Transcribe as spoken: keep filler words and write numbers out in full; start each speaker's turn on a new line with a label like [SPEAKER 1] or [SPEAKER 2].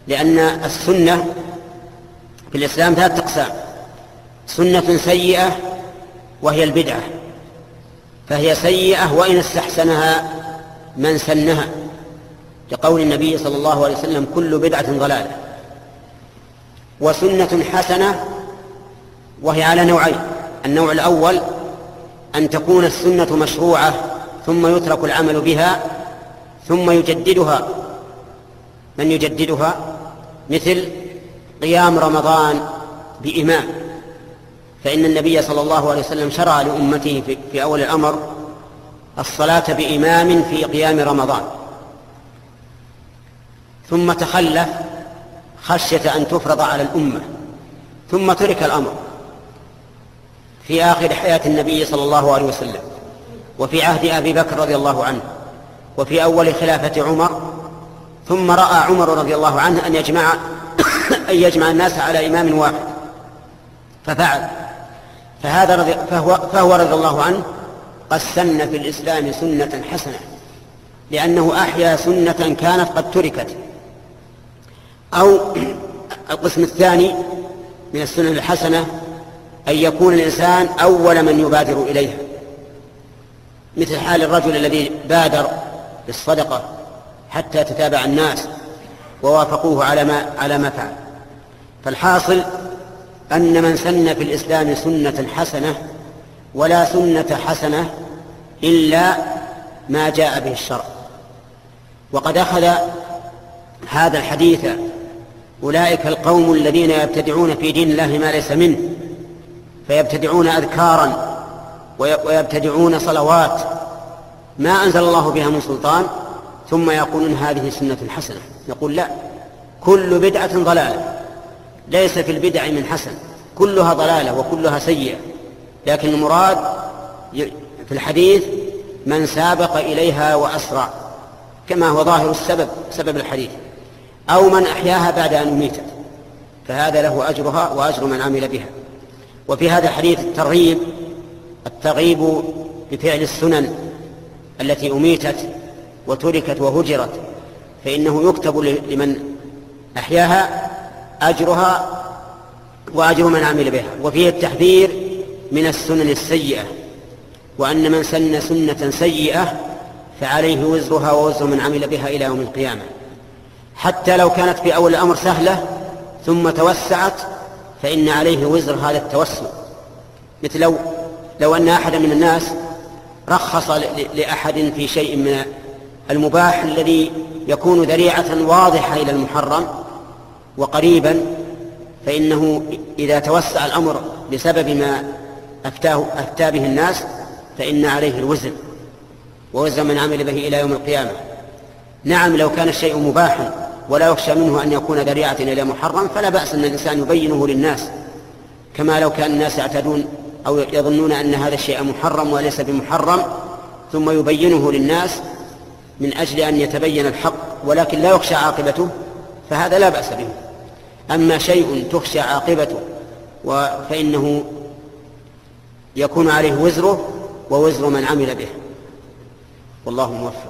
[SPEAKER 1] لأن السنة في الإسلام ثلاثة أقسام: سنة سيئة وهي البدعة، فهي سيئة وإن استحسنها من سنها، لقول النبي صلى الله عليه وسلم: كل بدعة ضلالة. وسنة حسنة وهي على نوعين: النوع الأول أن تكون السنة مشروعة ثم يترك العمل بها ثم يجددها من يجددها، مثل قيام رمضان بإمام، فإن النبي صلى الله عليه وسلم شرع لأمته في أول الأمر الصلاة بإمام في قيام رمضان، ثم تخلف خشية أن تفرض على الأمة، ثم ترك الأمر في آخر حياة النبي صلى الله عليه وسلم، وفي عهد أبي بكر رضي الله عنه، وفي أول خلافة عمر. ثم رأى عمر رضي الله عنه أن يجمع أن يجمع الناس على إمام واحد ففعل، فهذا رضي فهو, فهو رضي الله عنه قد سن في الإسلام سنة حسنة، لأنه أحيا سنة كانت قد تركت. أو القسم الثاني من السنن الحسنة أن يكون الإنسان أول من يبادر إليها، مثل حال الرجل الذي بادر بالصدقة حتى تتابع الناس ووافقوه على ما على ما فعل. فالحاصل أن من سن في الإسلام سنة حسنة، ولا سنة حسنة إلا ما جاء به الشرع. وقد أخذ هذا الحديث أولئك القوم الذين يبتدعون في دين الله ما ليس منه، فيبتدعون أذكارا ويبتدعون صلوات ما أنزل الله بها من سلطان، ثم يقولون هذه سنة حسنة. نقول لا، كل بدعة ضلالة، ليس في البدع من حسن، كلها ضلالة وكلها سيئة، لكن المراد في الحديث من سابق إليها وأسرع، كما هو ظاهر السبب سبب الحديث، أو من أحياها بعد أن أميتت، فهذا له أجرها وأجر من عمل بها. وفي هذا الحديث الترغيب الترغيب بفعل السنن التي أميتت وتركت وهجرت، فإنه يكتب لمن أحياها أجرها وأجر من عمل بها. وفيه التحذير من السنن السيئة، وأن من سن سنة سيئة فعليه وزرها ووزر من عمل بها إلى يوم القيامة، حتى لو كانت في أول الأمر سهلة ثم توسعت فإن عليه وزر هذا التوسع. مثل لو, لو أن أحد من الناس رخص لأحد في شيء من المباح الذي يكون ذريعة واضحة إلى المحرم وقريبا، فإنه إذا توسع الأمر بسبب ما أفتاه أفتى به الناس فإن عليه الوزر ووزر من عمل به إلى يوم القيامة. نعم، لو كان الشيء مباحا ولا يخشى منه أن يكون ذريعة إلى محرم فلا بأس أن الإنسان يبينه للناس، كما لو كان الناس يعتدون أو يظنون أن هذا الشيء محرم وليس بمحرم ثم يبينه للناس من أجل أن يتبين الحق ولكن لا يخشى عاقبته، فهذا لا بأس به. أما شيء تخشى عاقبته فإنه يكون عليه وزره ووزر من عمل به، والله موفق.